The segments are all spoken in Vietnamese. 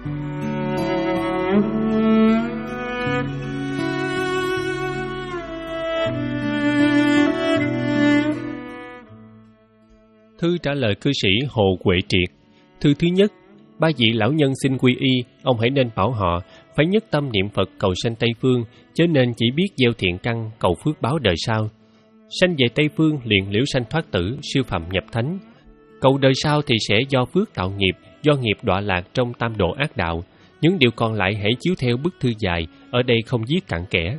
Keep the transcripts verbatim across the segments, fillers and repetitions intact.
Thư trả lời cư sĩ Hồ Huệ Triệt. Thư thứ nhất, ba vị lão nhân xin quy y, ông hãy nên bảo họ phải nhất tâm niệm Phật cầu sanh Tây Phương, chớ nên chỉ biết gieo thiện căn cầu phước báo đời sau. Sanh về Tây Phương liền liễu sanh thoát tử, siêu phàm nhập thánh. Cầu đời sau thì sẽ do phước tạo nghiệp, do nghiệp đọa lạc trong tam độ ác đạo. Những điều còn lại hãy chiếu theo bức thư dài, ở đây không viết cặn kẽ.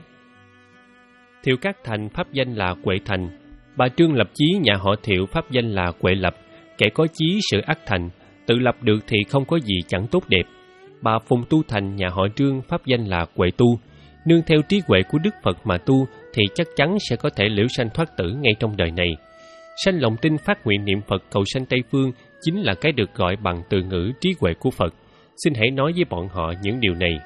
Thiệu Cát Thành pháp danh là Huệ Thành. Bà Trương Lập Chí nhà họ Thiệu pháp danh là Huệ Lập. Kẻ có chí sự ác thành, tự lập được thì không có gì chẳng tốt đẹp. Bà Phùng Tu Thành nhà họ Trương pháp danh là Huệ Tu. Nương theo trí huệ của Đức Phật mà tu thì chắc chắn sẽ có thể liễu sanh thoát tử ngay trong đời này. Sanh lòng tin phát nguyện niệm Phật cầu sanh Tây Phương chính là cái được gọi bằng từ ngữ trí huệ của Phật. Xin hãy nói với bọn họ những điều này.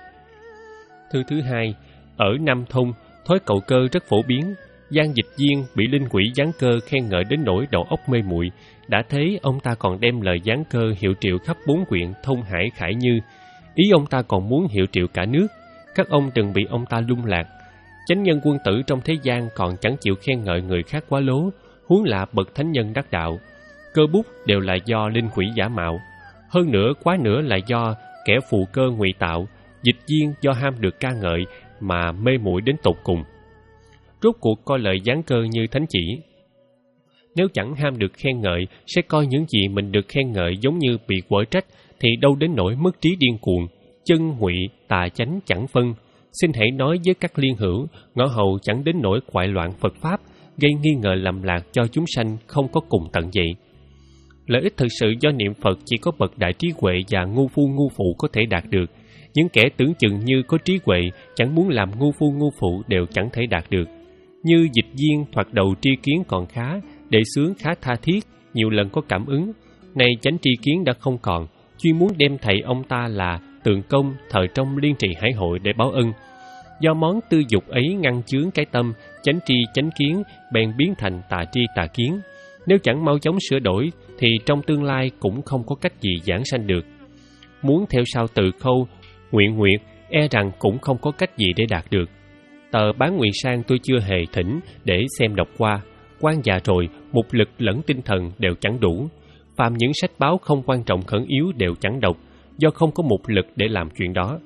Thư thứ hai, ở Nam Thông, thói cầu cơ rất phổ biến. Giang Dịch Viên bị linh quỷ giáng cơ khen ngợi đến nỗi đầu óc mê muội. Đã thế, ông ta còn đem lời giáng cơ hiệu triệu khắp bốn quyện Thông Hải Khải Như. Ý ông ta còn muốn hiệu triệu cả nước. Các ông đừng bị ông ta lung lạc. Chánh nhân quân tử trong thế gian còn chẳng chịu khen ngợi người khác quá lố, huống là bậc thánh nhân đắc đạo. Cơ bút đều là do linh quỷ giả mạo. Hơn nữa, quá nữa là do kẻ phù cơ ngụy tạo. Dịch Viên do ham được ca ngợi mà mê muội đến tột cùng. Rốt cuộc coi lời giáng cơ như thánh chỉ. Nếu chẳng ham được khen ngợi, sẽ coi những gì mình được khen ngợi giống như bị quở trách, thì đâu đến nỗi mất trí điên cuồng, chân ngụy tà chánh chẳng phân. Xin hãy nói với các liên hữu, ngõ hầu chẳng đến nỗi quại loạn Phật Pháp, gây nghi ngờ lầm lạc cho chúng sanh không có cùng tận vậy. Lợi ích thực sự do niệm Phật chỉ có bậc đại trí huệ và ngu phu ngu phụ có thể đạt được. Những kẻ tưởng chừng như có trí huệ, chẳng muốn làm ngu phu ngu phụ đều chẳng thể đạt được. Như Dịch Viên thoạt đầu tri kiến còn khá, đệ xướng khá tha thiết, nhiều lần có cảm ứng. Nay chánh tri kiến đã không còn, chuyên muốn đem thầy ông ta là Tượng Công thờ trong Liên Trì Hải Hội để báo ân. Do món tư dục ấy ngăn chướng cái tâm, chánh tri chánh kiến bèn biến thành tà tri tà kiến. Nếu chẳng mau chóng sửa đổi thì trong tương lai cũng không có cách gì giảng sanh được. Muốn theo sau Từ Khâu, Nguyện Nguyệt e rằng cũng không có cách gì để đạt được. Tờ Bán Nguyện Sang tôi chưa hề thỉnh để xem đọc qua. Quan già rồi, mục lực lẫn tinh thần đều chẳng đủ. Phàm những sách báo không quan trọng khẩn yếu đều chẳng đọc, do không có mục lực để làm chuyện đó.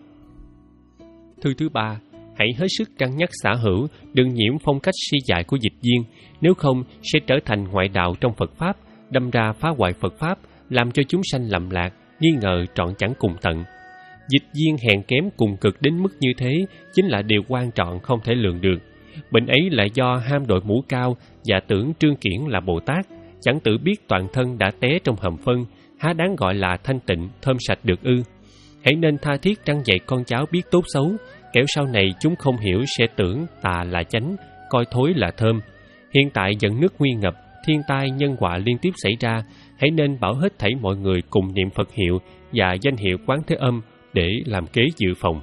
Thư thứ ba, hãy hết sức cân nhắc xã hữu, đừng nhiễm phong cách si dại của Dịch Viên, nếu không sẽ trở thành ngoại đạo trong Phật Pháp, đâm ra phá hoại Phật Pháp, làm cho chúng sanh lầm lạc, nghi ngờ trọn chẳng cùng tận. Dịch Viên hèn kém cùng cực đến mức như thế chính là điều quan trọng không thể lường được. Bệnh ấy là do ham đội mũ cao và tưởng Trương Kiển là Bồ Tát, chẳng tự biết toàn thân đã té trong hầm phân, há đáng gọi là thanh tịnh, thơm sạch được ư. Hãy nên tha thiết răn dạy con cháu biết tốt xấu, kẻo sau này chúng không hiểu sẽ tưởng tà là chánh, coi thối là thơm. Hiện tại giận nước nguy ngập, thiên tai nhân họa liên tiếp xảy ra, hãy nên bảo hết thảy mọi người cùng niệm Phật hiệu và danh hiệu Quán Thế Âm để làm kế dự phòng.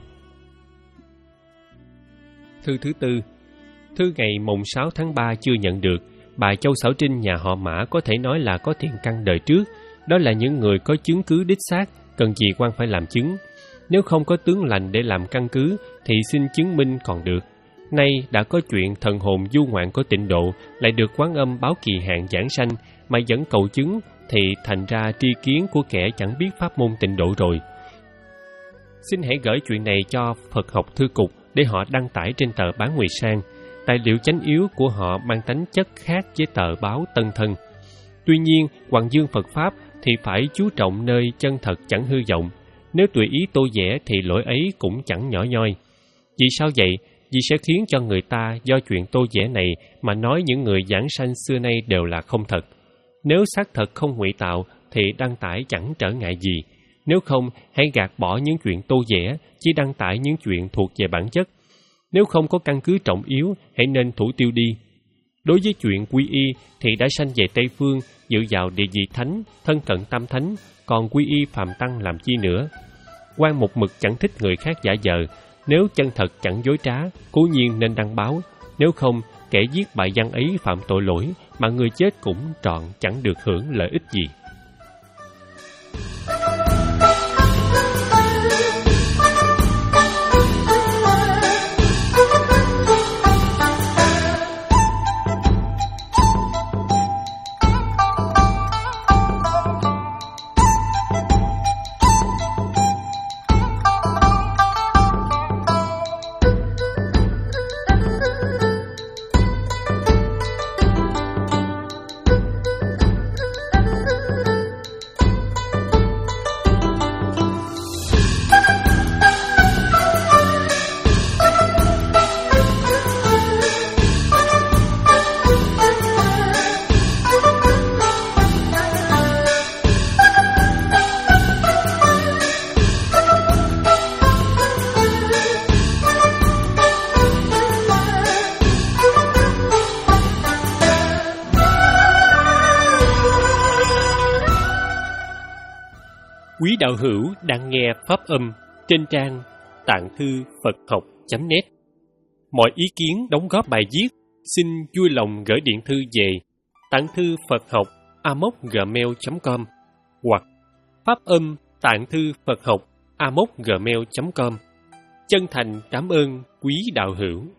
Thư thứ tư, thư ngày mùng sáu tháng ba chưa nhận được. Bà Châu Xảo Trinh nhà họ Mã có thể nói là có thiện căn đời trước, đó là những người có chứng cứ đích xác, cần gì quan phải làm chứng. Nếu không có tướng lành để làm căn cứ thì xin chứng minh còn được. Nay đã có chuyện thần hồn du ngoạn có tịnh độ lại được Quán Âm báo kỳ hạn giảng sanh mà vẫn cầu chứng thì thành ra tri kiến của kẻ chẳng biết pháp môn tịnh độ rồi. Xin hãy gửi chuyện này cho Phật học thư cục để họ đăng tải trên tờ Bán Nguyệt Sang. Tài liệu chánh yếu của họ mang tính chất khác với tờ báo Tân Thân. Tuy nhiên, Hoàng Dương Phật Pháp thì phải chú trọng nơi chân thật chẳng hư vọng. Nếu tùy ý tô vẽ thì lỗi ấy cũng chẳng nhỏ nhoi. Vì sao vậy? Vì sẽ khiến cho người ta do chuyện tô vẽ này mà nói những người giảng sanh xưa nay đều là không thật. Nếu xác thật không ngụy tạo thì đăng tải chẳng trở ngại gì. Nếu không, hãy gạt bỏ những chuyện tô vẽ, chỉ đăng tải những chuyện thuộc về bản chất. Nếu không có căn cứ trọng yếu, hãy nên thủ tiêu đi. Đối với chuyện quy y thì đã sanh về Tây Phương, dự vào địa vị thánh, thân cận tam thánh, còn quy y phàm tăng làm chi nữa. Quan một mực chẳng thích người khác giả vờ, nếu chân thật chẳng dối trá, cố nhiên nên đăng báo. Nếu không, kẻ viết bài văn ấy phạm tội lỗi, mà người chết cũng trọn chẳng được hưởng lợi ích gì. đạo hữu đang nghe pháp âm trên trang tạng thư Phật học chấm net. Mọi ý kiến đóng góp bài viết xin vui lòng gửi điện thư về tạng thư Phật học a m o c gmail chấm com hoặc pháp âm tạng thư Phật học a m o c gmail chấm com. Chân thành cảm ơn quý đạo hữu.